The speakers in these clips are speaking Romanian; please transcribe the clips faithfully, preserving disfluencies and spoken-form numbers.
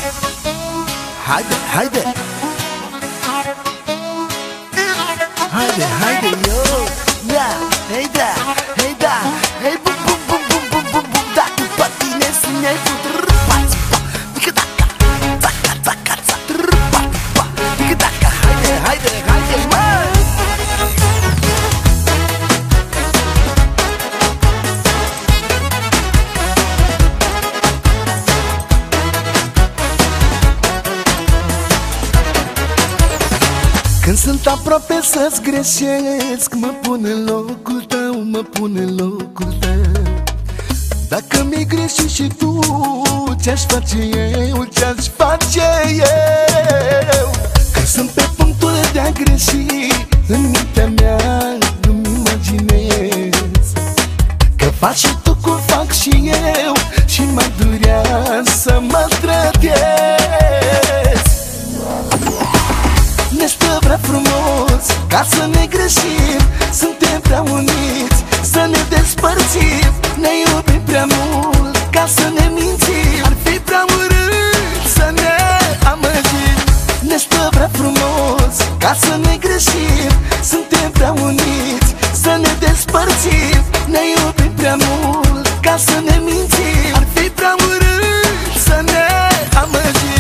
Haide, haide! Haide, haide, yo! Da, hei da, hei da, hei bum bum bum bum bum bum bum. Dacă patinezi ne-ai putut pați pa, dică dacă, țaca, țaca, țaca, pați pa, dică dacă, haide, haide, haide, mă! Când sunt aproape să-ți greșesc, mă pun în locul tău, mă pun în locul tău. Dacă mi-ai greșit și tu, ce-aș face eu, ce-aș face eu? Când sunt pe punctul de a greși, în mintea mea îmi imaginez că faci și tu cum fac și eu, și mă durea să mă trădez. Ne stă prea frumos ca să ne greșim, suntem prea uniți să ne despărțim. Ne iubim prea mult ca să ne mințim, ar fi prea urât să ne amăgim. Ne stă prea frumos ca să ne greșim, suntem prea uniți să ne despărțim. Ne iubim prea mult ca să ne mințim, ar fi prea urât să ne amăgim.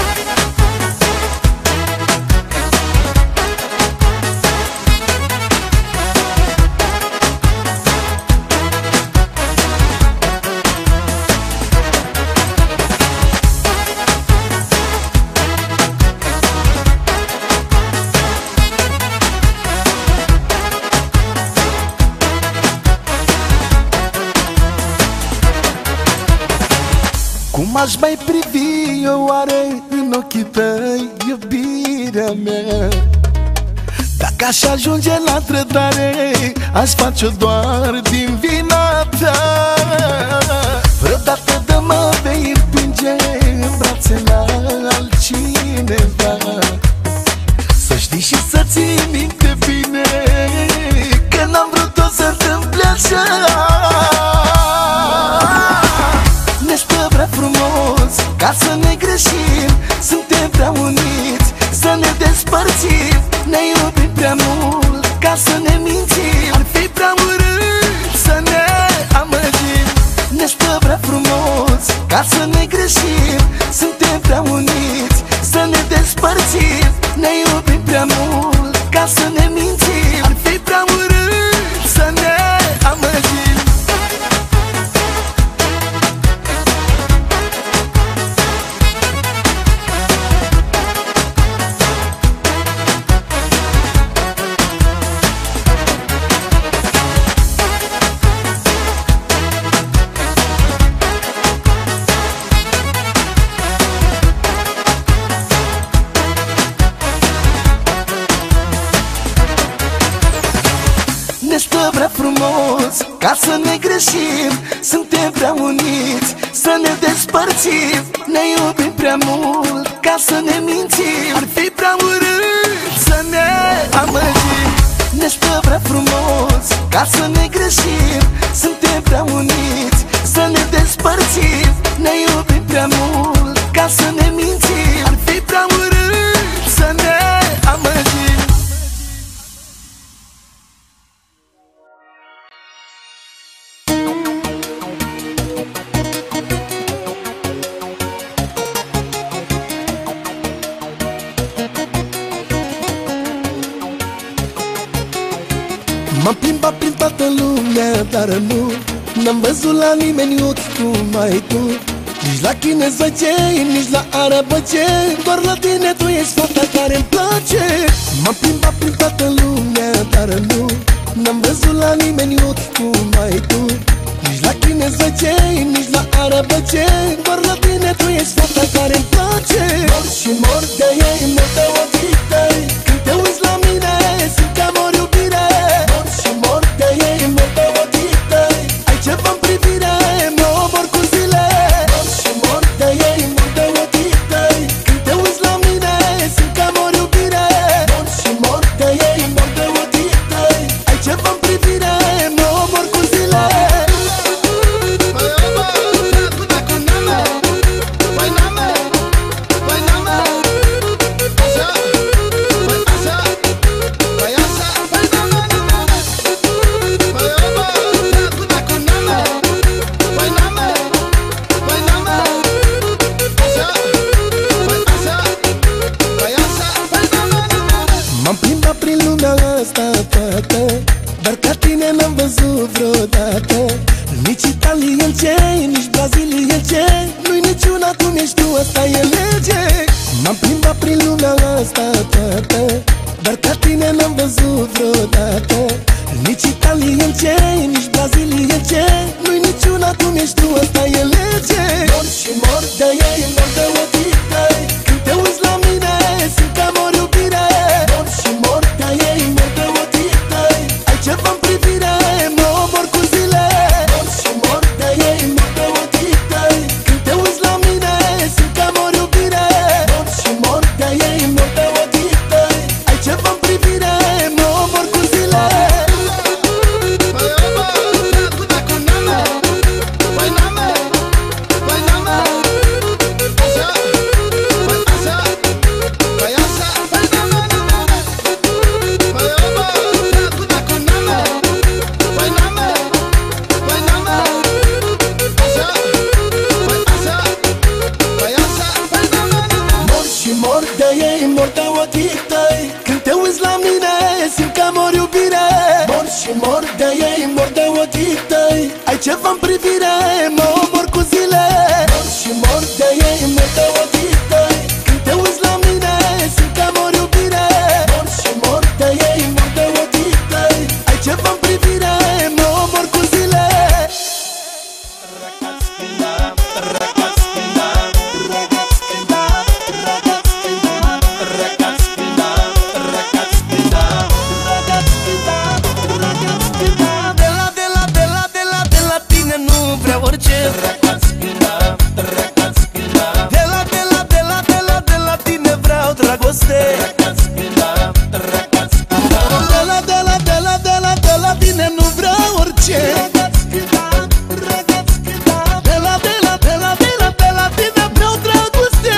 Cum aș mai privi eu oare în ochii tăi, iubirea mea? Dacă aș ajunge la trădare, aș face-o doar din vina ta. Vreodată dă-mă vei împinge în brațele altcineva. Să știi și să ții minte bine că n-am vrut-o să întâmple așa. Ne stă prea frumos ca să ne greșim, suntem prea uniți să ne despărțim. Ne iubim prea mult ca să ne mințim, ar fi prea urât să ne amăgim. Ne stă prea frumos ca să ne greșim, suntem prea uniți să ne despărțim. Ne iubim prea mult ca să ne mințim, ar fi prea urât să ne amăgim. Ne stă prea frumos ca să ne greșim, suntem prea uniți să ne despărțim. Ne iubim prea mult ca să ne mințim, ar fi prea urât să ne amăgim. Ne stă prea frumos ca să ne greșim, suntem prea uniți să ne despărțim. Ne iubim prea mult ca să ne mințim, ar fi prea urât să ne amăgim. M-am plimbat prin toată lumea, dar nu n-am văzut la nimeni ochi cum ai tu. Nici la chinezi văcei, nici la arabăcei, doar la tine tu ești fata care-mi place. M-am plimbat prin toată lumea, dar nu n-am văzut la nimeni ochi cum ai tu. Nici la chinezi văcei, nici la arabăcei, doar la tine tu ești fata care-mi place. Mor și mor de ei, mor de ochii tăi, când te uiți la mine, simt că mor iubire. Mor și mor de ei, mor de ochii tăi, ai ceva-n privire, mă omor cu zile. Mor și mor de ei, mor de ochii tăi, când te uiți la mine, simt că mor iubire. Mor și mor de ei, mor de ochii tăi, ai ceva-n privire, mă omor cu zile. de ei, mor de ochii tăi. Când te uiți la mine, simt că mor iubire. Mor și mor de ei, mor de ochii tăi. Ai ceva-n privire, mă omor cu zile. Mor și mor de ei, mor de ochii tăi. Când te uiți la mine, simt că mor iubire. Mor și mor de ei, mor de ochii tăi. Ai ceva-n privire, mă omor cu zile. Mor de ei, mor de ochii tăi. Când te uiți la mine, simt că mor iubire. Mor și mor de ei, mor de ochii tăi. Ai ceva-n privire, mă omor cu zile. Mor și mor de ei, mor de ochii tăi. Când te uiți la mine, simt că mor iubire. Mor și mor de ei, mor de ochii tăi. Ai ceva-n privire, mă omor cu zile. Orice De la, de la, de la, de la, de la tine vreau dragoste. De la, de la, de la, de la, de la tine nu vreau orice. De la, de la, de la, de la, de la tine vreau dragoste.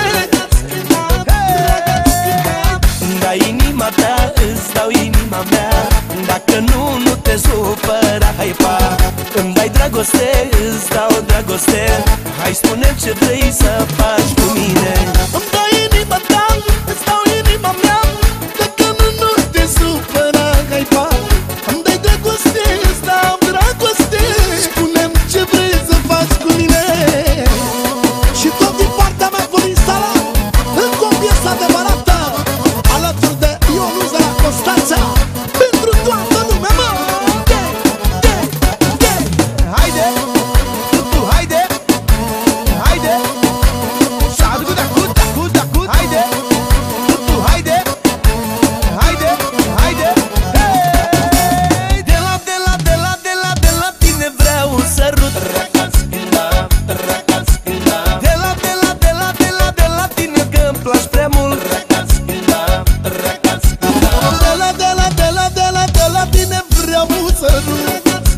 Da inima ta, îți dau inima mea. Dacă nu, nu te supăra, hai pa. Îmi dai dragoste, îți dau dragoste. Hai spune ce vrei să faci cu mine. Îmi dai inima ta, îți dau inima mea. Dacă nu, nu te supăra, hai pa. Îmi dai dragoste, îți dau dragoste. Spune-mi ce vrei să faci cu mine. Și tot din partea mea vor instala încă o piesă adevărată, alături de Ionuza Constanța. Pentru toată lumea, mă! Haide, tu, haide, haide. Șadu cu dacu, dacu, dacu. Haide, tu, haide, haide, haide. Hey! De la, de la, de la, de la, de la tine vreau un sărut. De la, de la, de la, de la, de la tine că-mi placi prea mult. De la, de la, de la, de la, de la tine vreau un sărut.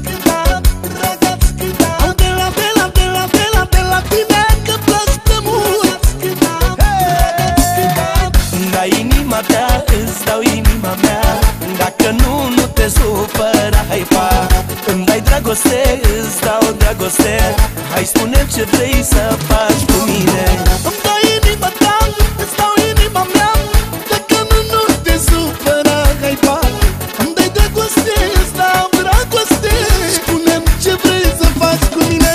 Da inima ta, îți dau inima mea. Dacă nu, nu te supăra, hai pa. Îmi dai dragoste, îți dau dragoste. Hai spune ce vrei să faci cu mine. Îmi dai inima ta, îți dau inima mea. Dacă nu, nu te supăra, hai pa. Îmi dai dragoste, îți dau dragoste. Spune-mi ce vrei să faci cu mine.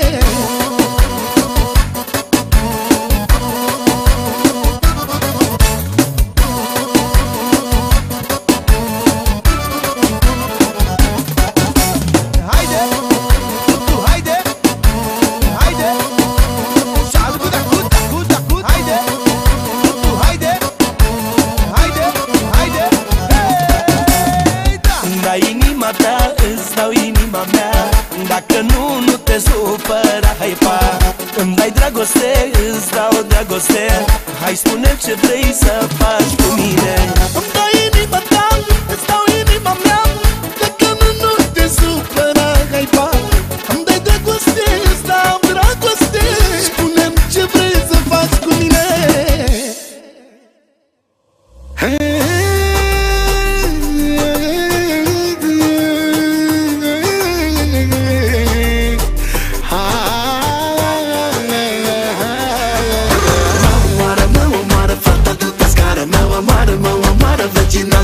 Inima ta, îți dau inima mea. Dacă nu, nu te supăra, hai pa. Îmi dai dragoste, îți dau dragoste. Hai spune ce vrei să faci cu mine. Îmi dai inima ta, îți dau inima mea. Dacă nu, nu te supăra, hai pa. Îmi dai dragoste, îți dau dragoste. Spune-mi ce vrei să faci cu mine. Mă omoară, mă omoară, fata de pe scară. Mă omoară, mă omoară, vecină.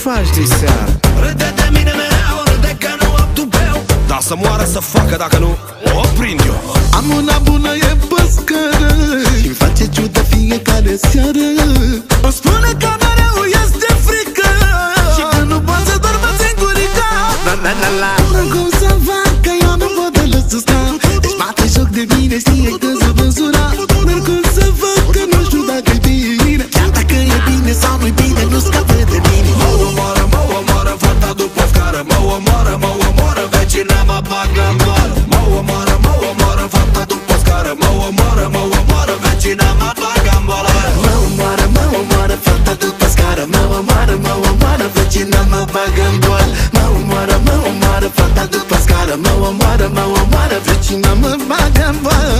faci de seară? Râde de mine mereu, râde că nu am tupeu. Dar să moară să facă, dacă nu o prind eu. Am una bună, e păscără și-mi face ciudă fiecare seară. Îmi spune că mereu ies de frică și că nu pot să dormă singurica. La la la la. Nu cum să fac că eu nu pot de lăs să scap. Deci bate joc de mine, știe că se vânzura. Nu cum să fac că nu știu dacă e bine. Chiar dacă e bine sau nu-i bine, nu scapă de mine. Mă omoară, mă omoară, fata după scară. Mă omoară, mă omoară, vecina mă bagă în boală. Mă omoară, mă omoară, fata după scară. Mă omoară, mă omoară, vecina mă bagă în boală. Mă omoară, mă omoară, fata după scară. Mă omoară, mă omoară, vecina mă bagă în boală. Mă omoară, mă omoară, fata după scară. Mă omoară, mă omoară, vecina mă bagă în boală.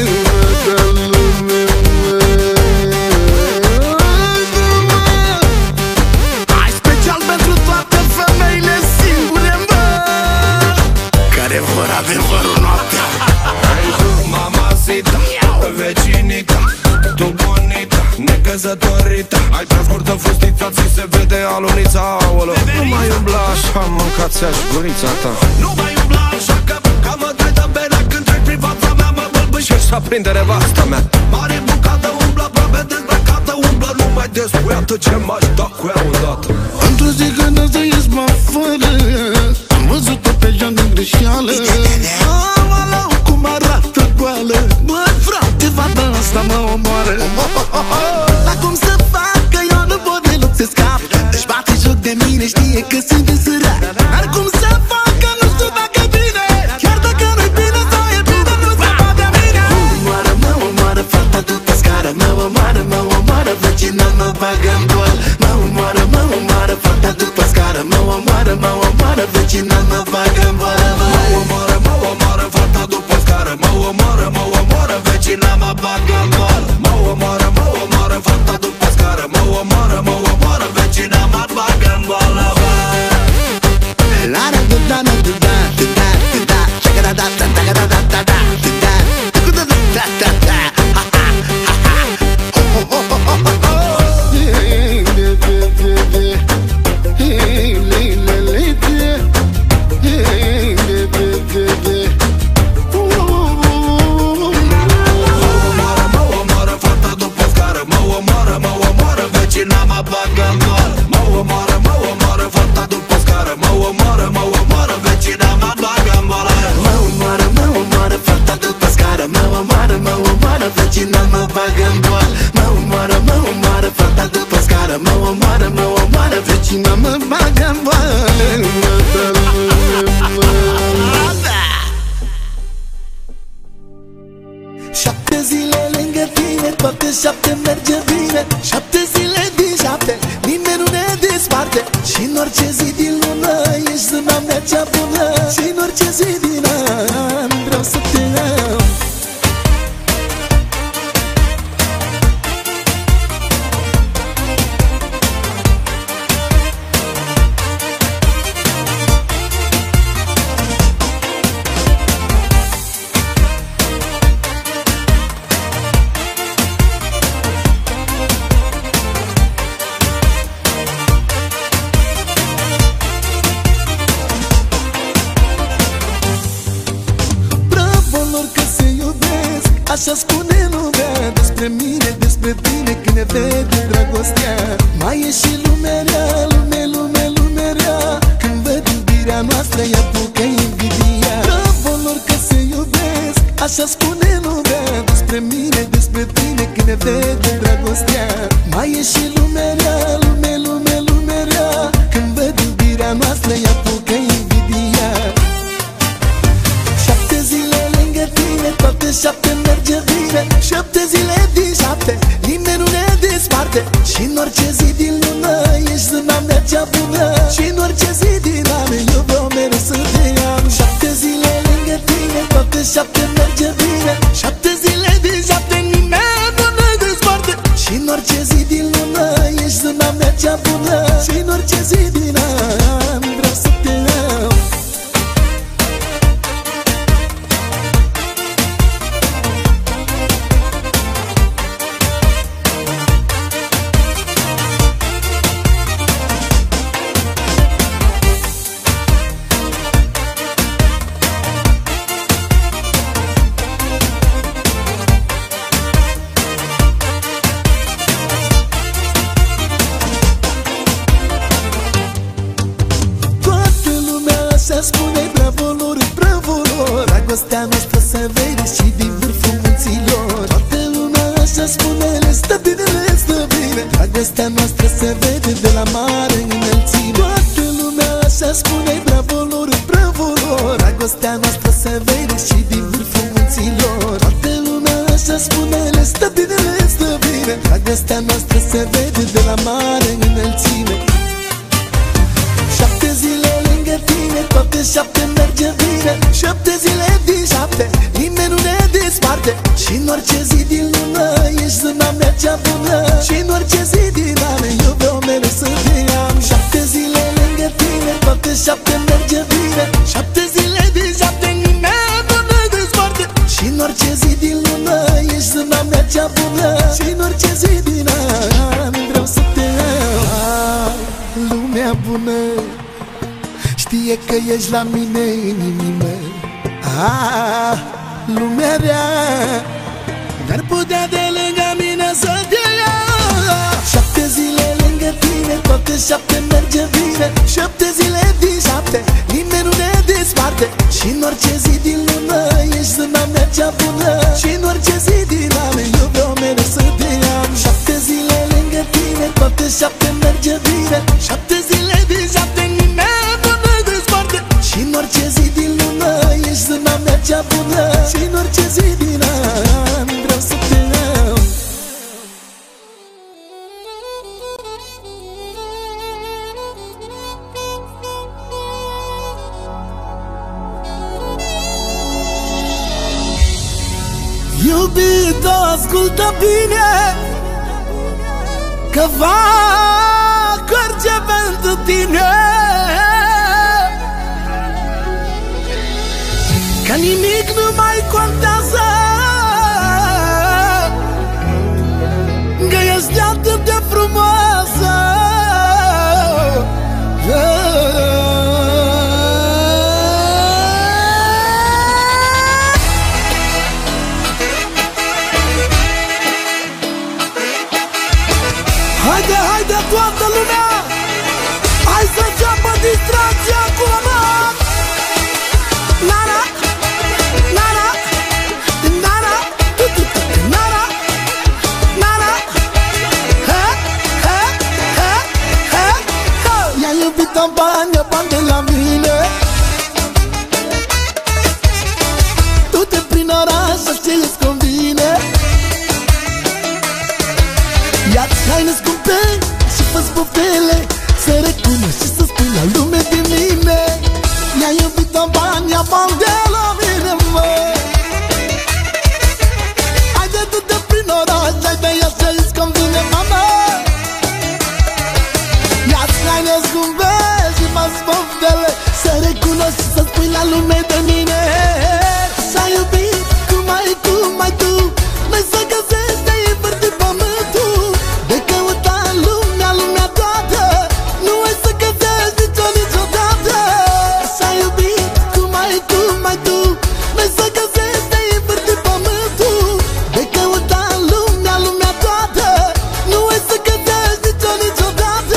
Adevărul noaptea. Ai tu, mamacita, vecinita, tu bonita, necăzătorita. Ai prea scurtă fustița, ți se vede alunița. Aolo, nu mai umbla așa, mâncați-aș gurița ta. Nu mai umbla așa, că, că mă dai de benea. Când trec prin fața mea, mă bălbâșești să aprinde nevasta mea. Mare bucată, umblă, aproape dezbrăcată, umblă numai despuiată. Ce m-aș da cu ea odată? Într-o zi când azi ies mă fără, am văzut-o pe Jean din greșeală. Amaleu, cum arată goală. Băi frate, fata asta mă omoară. Dar cum să fac că eu nu pot deloc să scap? Își bate joc de mine, știe că sunt de sărat. Dar cum să fac că nu știu dacă e bine? Chiar dacă nu-i bine sau e bine, nu scapa de mine. Mă omoară, mă omoară, fata după scară. Mă omoară, mă omoară, vecina mă bagă în boală. Mă omoară, mă omoară, fata după scară. Mă omoară, mă omoară, vecina mă bagă în boală. Mă omoară, mă omoară, fata după scară. Mă omoară, mă omoară, vecina mă bagă în boală. Mă omoară, mă omoară, fata după scară. Mă omoară, mă omoară, vecina mă bagă în boală. La da da da da da da da da, check it out, da da da da da da da da da da da. Șapte zile lângă tine, toate șapte merge bine. Șapte zile din șapte, nimeni nu ne desparte. Și în orice zi din lună, ești zâna mea cea bună. Și în orice zi din an, vreau să te am. Așa spune lumea despre mine, despre tine când ne vede dragostea. Mai e și lumea rea, lume, lume, lume rea. Când văd iubirea noastră, ea apucă invidia. Bravo lor că se iubesc, așa spune lumea despre mine, despre tine când ne vede dragostea. Mai e și lumea rea, lume, lume, lume rea. Când văd iubirea noastră, ea apucă invidia. Șapte zile lângă tine, toate șapte merge bine. Șapte zile din șapte, nimeni nu ne desparte. Și în orice zi din lună, ești zâna mea cea bună. Și în orice zi din an, eu vreau mereu să te am. Șapte zile lângă tine, toate șapte merge bine. Șapte zile din șapte, nimeni nu ne desparte. Și în orice zi din lună, ești zâna mea cea bună. Și în orice zi din an, vreau să te am. Dragostea noastră se vede și din vârful munților. Toată lumea așa spune, le stă bine, le stă bine. Dragostea noastră se vede de la mare înălțime. Toată lumea așa spune, bravo lor, bravo lor. Dragostea noastră se vede și din vârful munților. Toată lumea așa spune, le stă bine, le stă bine. Dragostea noastră se vede de la mare înălțime. Șapte zile lângă tine, toate șapte merge bine. Șapte zile din șapte, nimeni nu ne desparte. Și în orice zi din lună, ești zâna mea cea bună. Și în orice zi din an, eu vreau mereu să te am. Șapte zile lângă tine, toate șapte merge bine. Șapte zile din șapte, nimeni nu ne desparte. Și în orice zi din lună, ești zâna mea cea bună. Și în orice zi din an, vreau să te am. Lumea bună știe că ești la mine în inimă. Ah, lumea rea n-ar putea de lângă mine să te ia. Șapte zile lângă tine, toate șapte merge bine. Șapte zile din șapte, nimeni nu ne desparte. Și în orice zi din lună, ești zâna mea cea bună. Și în orice zi din an, eu vreau mereu să te am. Șapte zile lângă tine, toate șapte merge bine. Șapte zile din șapte, nimeni nu ne desparte. Și în orice zi din lună, ești zâna mea cea bună. Și în orice zi din an, vreau să te am. Iubito, ascultă bine, că fac orice pentru tine. Că nimic nu mai contează, că ești atât de frumoasă. Haide, haide toată lumea, hai să înceapă distracția acum, mă! Nara, nara, nara, nara, nara, he, he, he, he, he. I-a iubit-o bani, bani de la mine. Du-te prin oraș, ce-ți convine. Ia-ți haine scumpe și fă-ți poftele, să recunoști și să spui la lume de mine. I-a iubit-o bani, ia bani de la mine, mă. Haide, du-te prin oraș, haide, ia ce-ți convine, mama. Ia-ți haine scumpe și fă-ți poftele, să recunoști și să spui la lume de mine. S-a iubit cum ai tu, mai tu, noi să găsești de invârti pământul. De căuta lumea, lumea toată, nu ai să găsești nicio, niciodată. S-a iubit cum ai tu, mai tu, noi să găsești de invârti pământul. De căuta lumea, lumea toată, nu ai să găsești nicio, niciodată.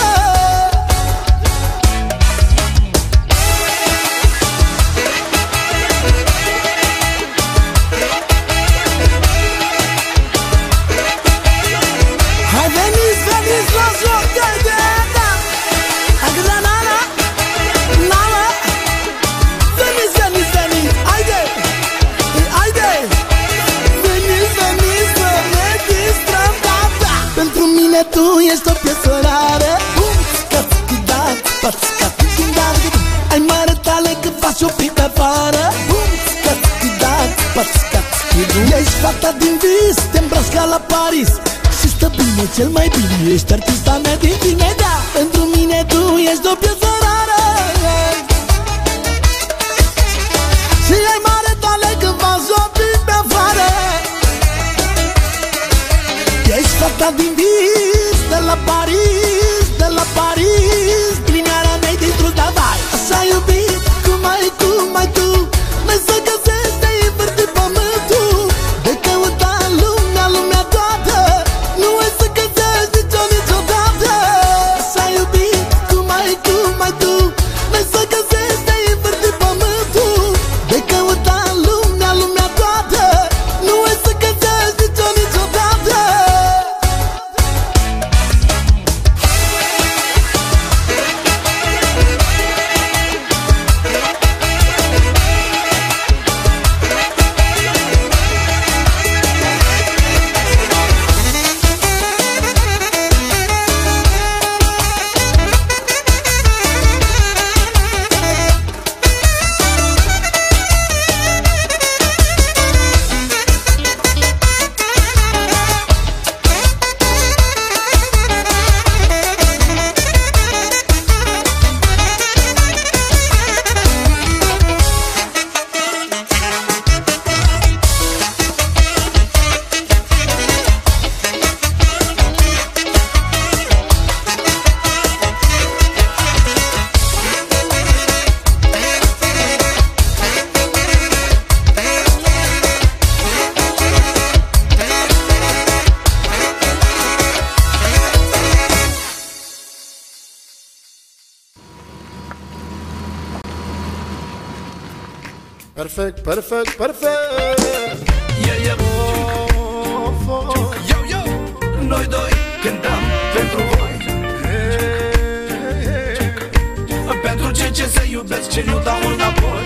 Hai veniți, veniți la joc, de da. Agda nana, nana. Veniți, veniți, veniți, haide, haide. Veniți, veniți să ne distrăm, da, da. Pentru mine tu ești o piesă rară. Bum, scat, chidat, pat, scat, chidat. Ai mare tale că faci o pic pe afară. Bum, scat, chidat, pat, scat, chidat. Ești fata din vis, te îmbraci ca la Paris. Și stă bine, cel mai bine, ești artista mea din tine, da. Pentru mine tu ești o piesă rară. Și ai mare tale când faci o pic pe afară. Ești fata din vis, de la Paris, de la Paris. Plinarea mea dintr-un davai. Așa iubit, cum ai, cum ai tu, noi să găsești de invârti pământul. De căuta lumea, lumea toată, nu ai să găsești nicio, niciodată. Așa iubit, cum ai, cum ai tu, noi să găsești de invârti pământul. De căuta lumea. Perfect, perfect, perfect. Yeah, yeah. Of, of. Yo, yo. Noi doi cântăm pentru voi. Pentru cei ce se iubesc și nu dau înapoi.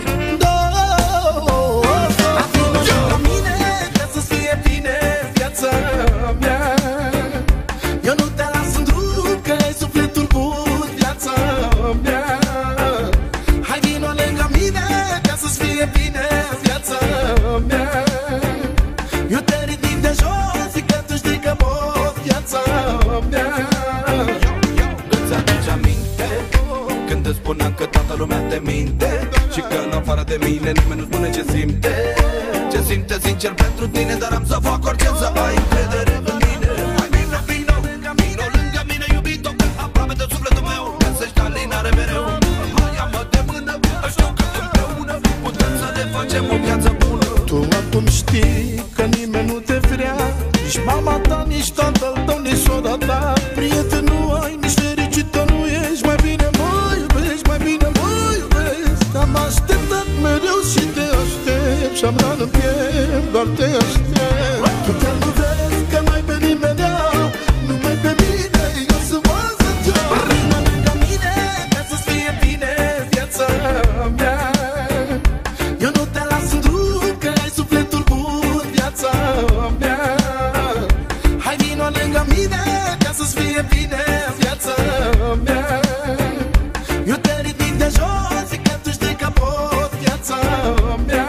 A fi lângă mine ca să-ți fie bine viața mea. Eu nu te las în drum că ai sufletul bun, viața mea. Hai vino lângă mine ca să-ți fie bine viața mea. Eu te ridic de jos, zic că tu știi că pot, viața mea. Îți aduci aminte când îți spuneam că toată lumea te minte și că în afară de mine nimeni nu spune ce simte. Ce simte sincer pentru tine, dar am să fac orice să ai încredere în mine. Hai vino, vino, lângă mine, lângă mine iubito, că aproape de sufletul meu găsești alinare mereu. Hai ia-mă de mână, știu că împreună putem să ne facem o viață bună. Tu acum știi că nimeni nu te vrea, nici mama ta, nici tatăl tău, nici sora ta. Prieten nu ai, nici fericită nu ești. Mai bine mă iubești, mai bine mă iubești. Am așteptat mereu și te aștept și-am rană în piept, doar te aștept. Tu chiar nu vezi că n-ai pe nimenea, numai pe mine, eu sunt oază tea. Vino lângă mine ca să-ți fie bine viața mea. Eu nu te las în drum că ai sufletul bun, viața mea. Hai vino lângă mine ca să-ți fie bine viața mea. Eu te ridic de jos, zic că tu știi că pot, viața mea.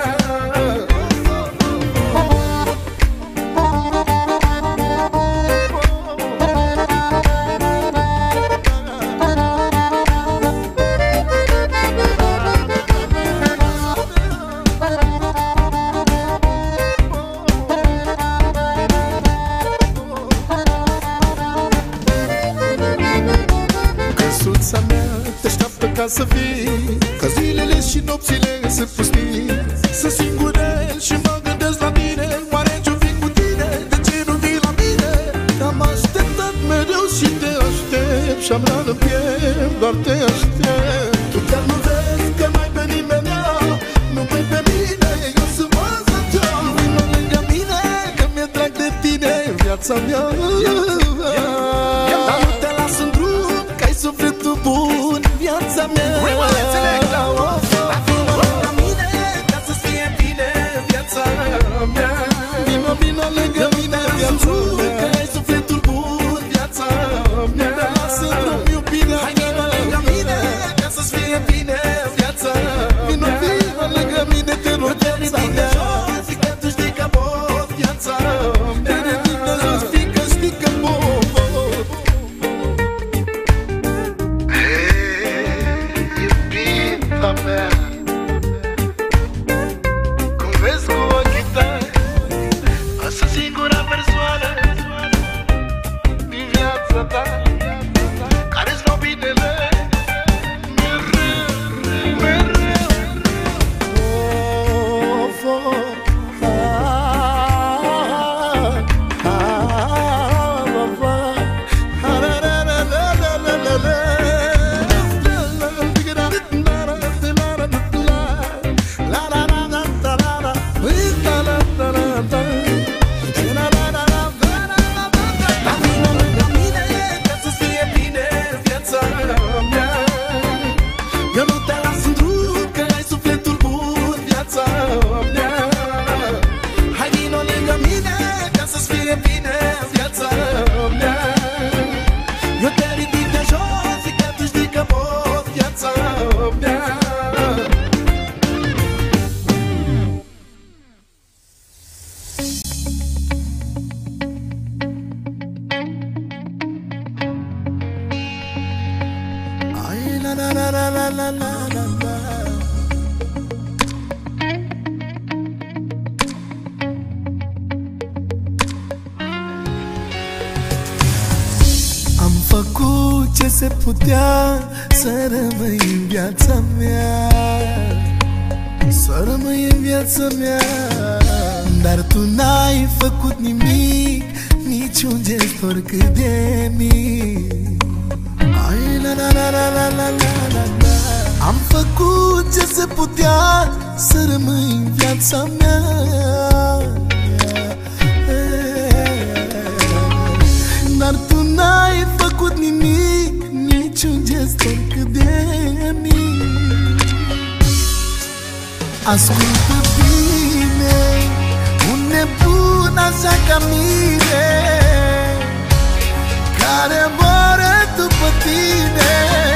Căsuța mea te așteaptă ca să vii, că zilele și nopțile se pustii. Sunt singurel și mă gândesc la tine. Oare ce-o fi cu tine? De ce nu vii la mine? Am așteptat mereu și te aștept și-am rană în piept, doar te aștept. Tu chiar nu vezi că n-ai pe nimenea, numai pe mine, eu sunt oază tea. Vino lângă mine că mi-e drag de tine, viața mea. Dar nu te las în drum că ai sufletul bun, viața mea. Vino lângă mine ca să-ți fie bine viața mea. Vino, vino lângă mine, viața mea, că ai sufletul bun, viața mea. Lasă drum iubirea mea. Hai vino lângă mine ca să-ți fie bine viața mea. Vino, vino lângă mine, te rog, viața mea. Zic că tu știi că pot, viața mea. Te ridic de jos, fiindcă știi că pot. Iubita mea, cum vezi cu ochii tăi, o să singura persoană din viața ta care-ți dau binele mereu, mereu. Of, of, ah, ah, ah, of, ah, la, la, la, la, la, la, la, la. Eu nu te las în drum că ai sufletul bun, viața mea. Hai vino lângă mine ca să-ți fie bine viața mea. Eu te ridic de jos, zic că tu știi că pot, viața mea. Ai la la la la la la la la la. Am făcut ce se putea să rămâi în viața mea, să rămâi în viața mea. Dar tu n-ai făcut nimic, niciun gest oricât de mic. Ai la la la la la la la la. Am făcut ce se putea să rămâi în viața mea. Dar tu n-ai făcut nimic, niciun gest oricât de mic. Ascultă bine, un nebun așa ca mine, care moare după tine.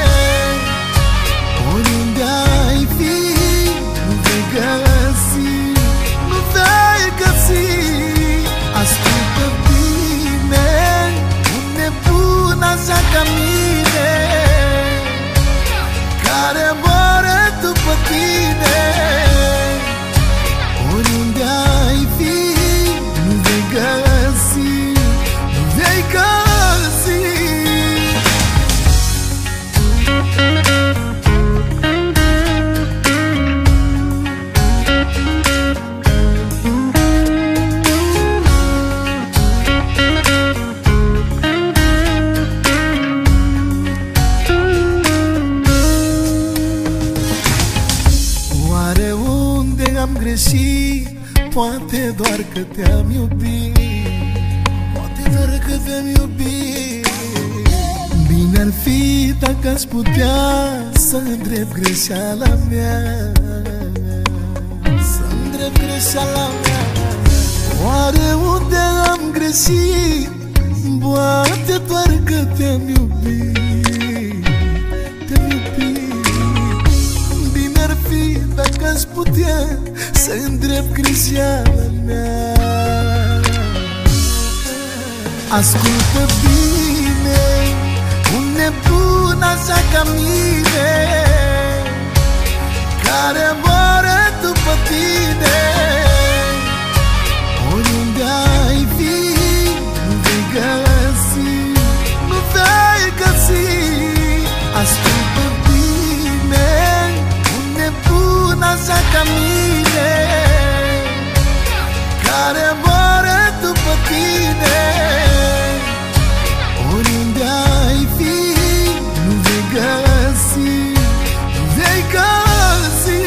Oriunde ai fi, nu vei găsi, nu vei găsi. Ascultă bine, un nebun așa ca mine, care moare după tine. Oriunde ai fi, nu vei găsi, nu vei găsi. Oare unde am greșit? Poate doar că te-am iubit, poate doar că te-am iubit. Bine ar fi dacă aș putea să îndrept greșeala mea, să îndrept greșeala mea. Oare unde am greșit? Poate doar că te-am iubit, te-am iubit. Bine ar fi dacă aș putea să îndrept greșeala mea. Ascultă bine, un nebun așa ca mine, care moare după tine. Oriunde ai fi, nu vei găsi, nu vei găsi. Ascultă bine, un nebun așa ca mine, care moare după tine. Oriunde ai fi, nu vei găsi, nu vei găsi.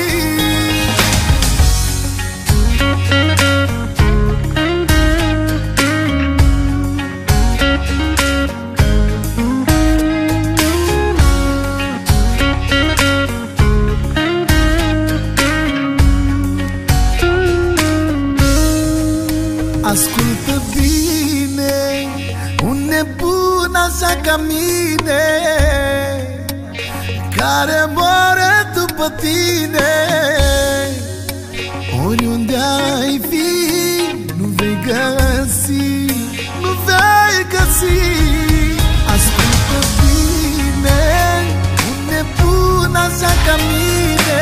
Ascultă bine, un nebun așa ca mine, care moare după tine. Oriunde ai fi, nu vei găsi, nu vei găsi. Ascultă bine, un nebun așa ca mine,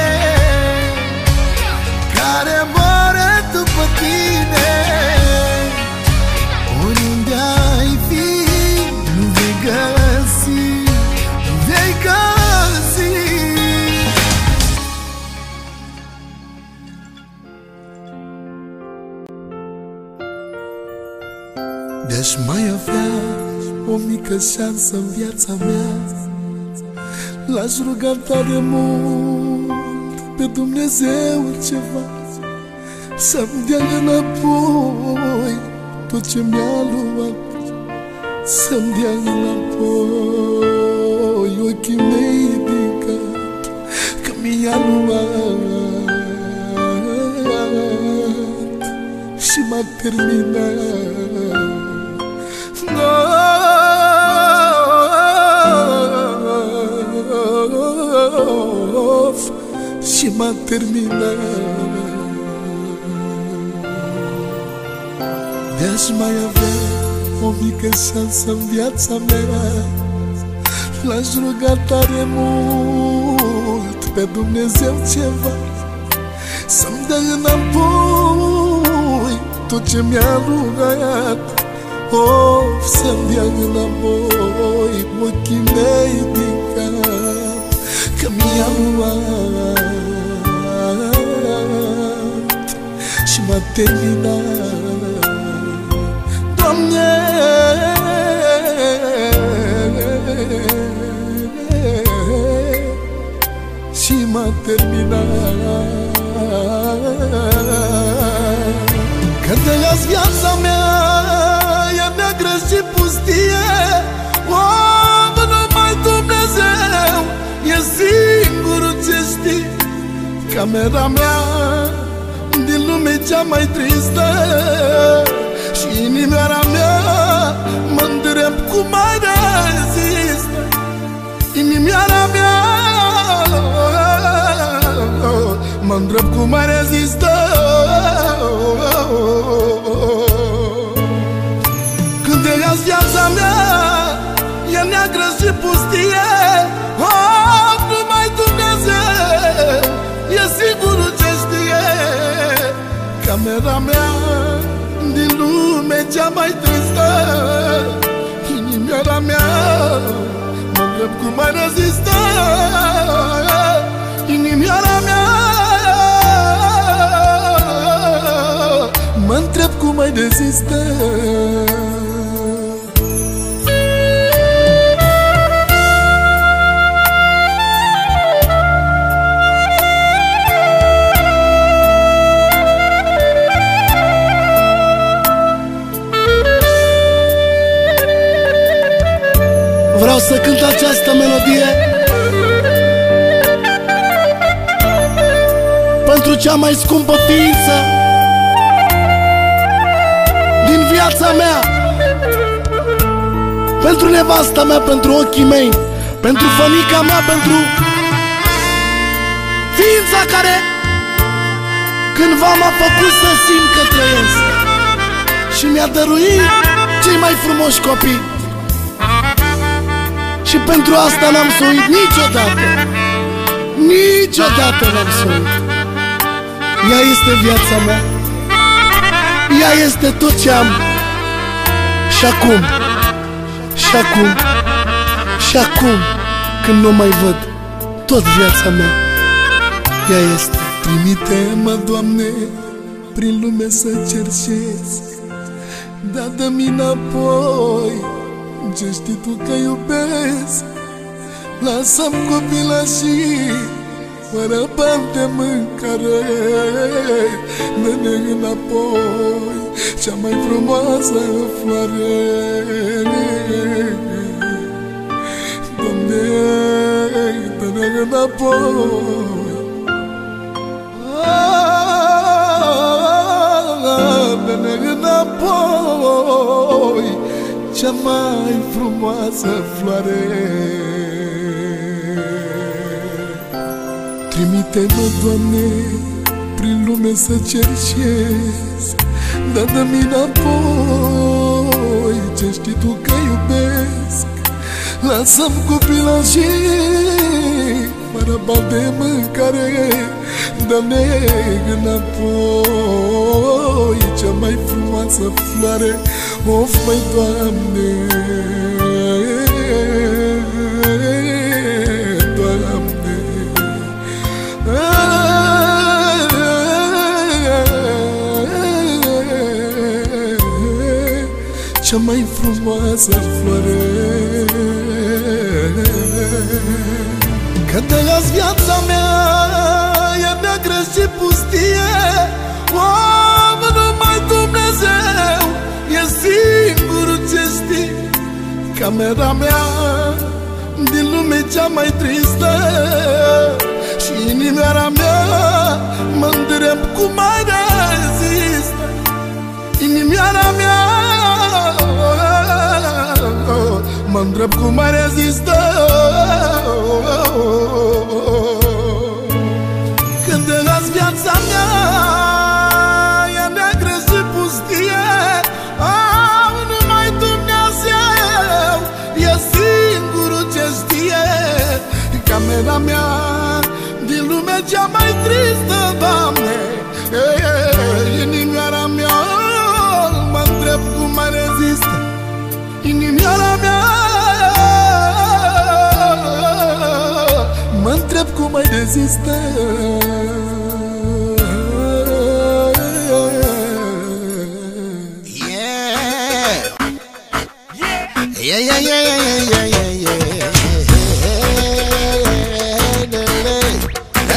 care moare după tine. Oriunde ai fi, nu vei găsi, nu vei găsi. De-aș mai avea o mică șansă în viața mea, l-aș ruga tare mult pe Dumnezeu ceva, să-mi dea înapoi tot ce mi-a luat, să-mi dea înapoi ochii mei din cap, că mi-a luat și m-a terminat. Of, și m-a terminat. De-aș mai avea o mică șansă în viața mea, l-aș ruga tare mult pe Dumnezeu ceva, să-mi dă înapoi tot ce mi-a rugat. Of, să-mi dea înapoi ochii mei din cap, că mi-a luat și m-a terminat. Doamne, și m-a terminat. Că de azi viața mea e neagră și pustie. O, numai Dumnezeu e singurul ce știe. Camera mea din lume cea mai tristă și inimioara mea mă-ndrept cum mai rezistă. Inimioara mea mă-ndrept cum mai rezistă. Când de azi viața mea e neagră și pustie. Oh, numai Dumnezeu e singurul ce știe. Camera mea din lume cea mai tristă, inimioara mea mă-ndrept cum mai rezistă. Inimioara mea mă-ntreb cum mai rezistă. Vreau să cânt această melodie pentru cea mai scumpă ființă din viața mea, pentru nevasta mea, pentru ochii mei, pentru fănica mea, pentru ființa care cândva m-a făcut să simt că trăiesc și mi-a dăruit cei mai frumoși copii. Și pentru asta n-am să uit niciodată, niciodată n-am să uit. Ea este viața mea, ea este tot ce am. Și acum, și acum, și acum, când nu mai văd, tot viața mea, ea este. Trimite-mă, Doamne, prin lume să cerșesc, dar dă-mi înapoi ce știi Tu că iubesc. Lasă-mi copilașii fără bani de mâncare, dă-ne înapoi cea mai frumoasă floare. Doamne, dă-ne înapoi, dă-ne înapoi cea mai frumoasă floare. Trimite-mă, Doamne, prin lume să cerșesc, dar dă-mi înapoi ce știi Tu că iubesc. Lasă-mi copilașii fără bani de mâncare, dă-ne înapoi cea mai frumoasă floare. Of, măi, Doamne, Doamne, cea mai frumoasă floare. Că de azi viața mea e neagră și pustie. O, numai Dumnezeu e singurul ce știe. Camera mea din lume cea mai tristă și inimioara mea mă-ndrept cum mai rezistă. Inimioara mea mă-ndrept cum mai rezistă. Când de azi viața mea e neagră și pustie. Oh, numai Dumnezeu e singurul ce știe. Camera mea din lumea cea mai tristă, Doamne, inimioara mea mă-ndrept cum mai rezistă. Inimioara mea mă-ntreb cum mai rezistă. Yeah, yeah, yeah, yeah, yeah, yeah, yeah, yeah.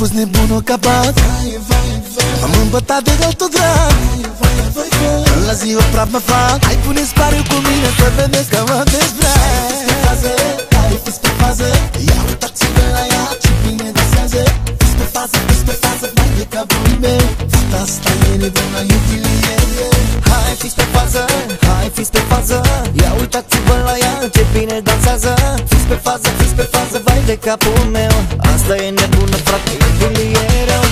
pus nebunul capat. M-am îmbătat de altul drag. La ziua praf mă fac. Hai pune spariu cu mine să vedeți că mă dezbrac. Hai fiți pe fază, ia uitați-vă la ea ce bine dansează. Fiți pe fază, fiți pe fază, vai de capul meu. Fata asta e nebună, iubire. Hai fiți pe fază, hai fiți pe fază, ia uitați-vă la ea ce bine dansează. Fiți pe fază, fiți pe fază, vai de capul meu. Asta e nebună, frate, iubire e rău.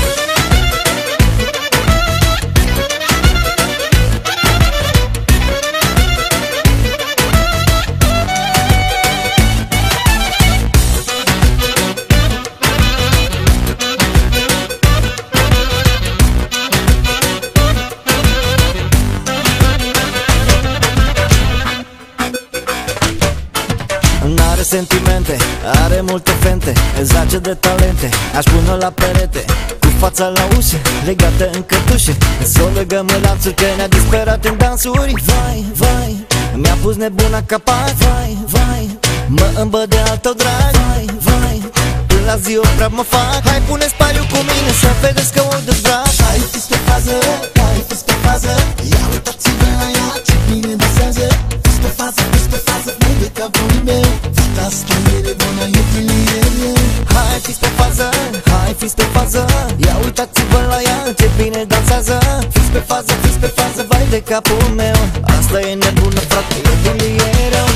N-are sentimente, are multe fente, zace de talente, aș pune la perete, cu fața la ușă, legată în cătușe. Să o legăm în lanțuri, că ne-a disperat în dansuri. Vai, vai, mi-a pus nebuna capat. Vai, vai, mă îmbăt de al tău drag. Vai, vai, până la zi o praf mă fac. Hai pune spariu cu mine să vedeți că o dezbrac. Hai fiți pe fază, hai fiți pe fază, ia uitați-vă la ea ce bine dansează. Fiți pe fază, fiți pe fază, vai de capul meu. Fata asta e nebună, iubire. Hai fiți pe fază, hai fiți pe fază, ia uitați-vă la ea ce bine dansează. Fiți pe fază, fiți pe fază, vai de capul meu. Asta e nebună, frate, iubire e rău.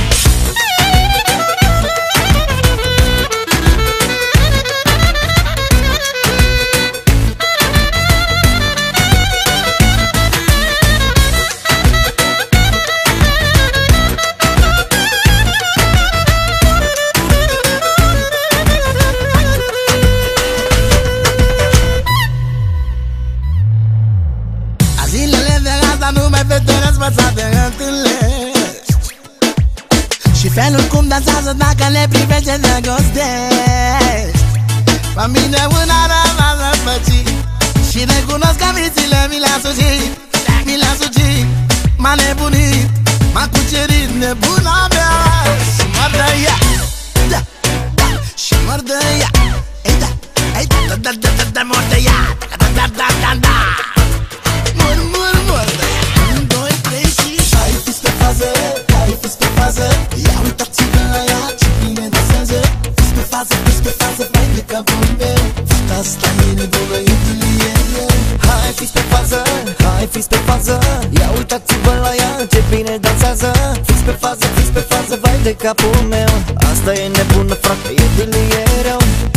Zilele de asta nu mai fete răsfățate întâlnești. Și felul cum dansează dacă le privește îndrăgostești. Pe mine una rămas răspăcit și recunosc că vițile mi le-a sugit. Mi le-a sugit, m-a nebunit, m-a cucerit nebuna mea. Și mă dă ea, da, da, și mă dă ea. Ei da, ei da, da, da, da, da, da, mă dă ea. Da, da, da, da, da. Mur, mur, mur, unu, doi, trei și hai fiți pe fază, hai fiți pe fază, ia uitați-vă la ea ce bine dansează. Fiți pe fază, fiți pe fază, vai de capul meu. Fata asta e nebună, iubire. Hai fiți pe fază, hai fiți pe fază, ia uitați-vă la ea ce bine dansează. Fiți pe fază, fiți pe fază, vai de capul meu. Asta e nebună, frate, iubire e rău.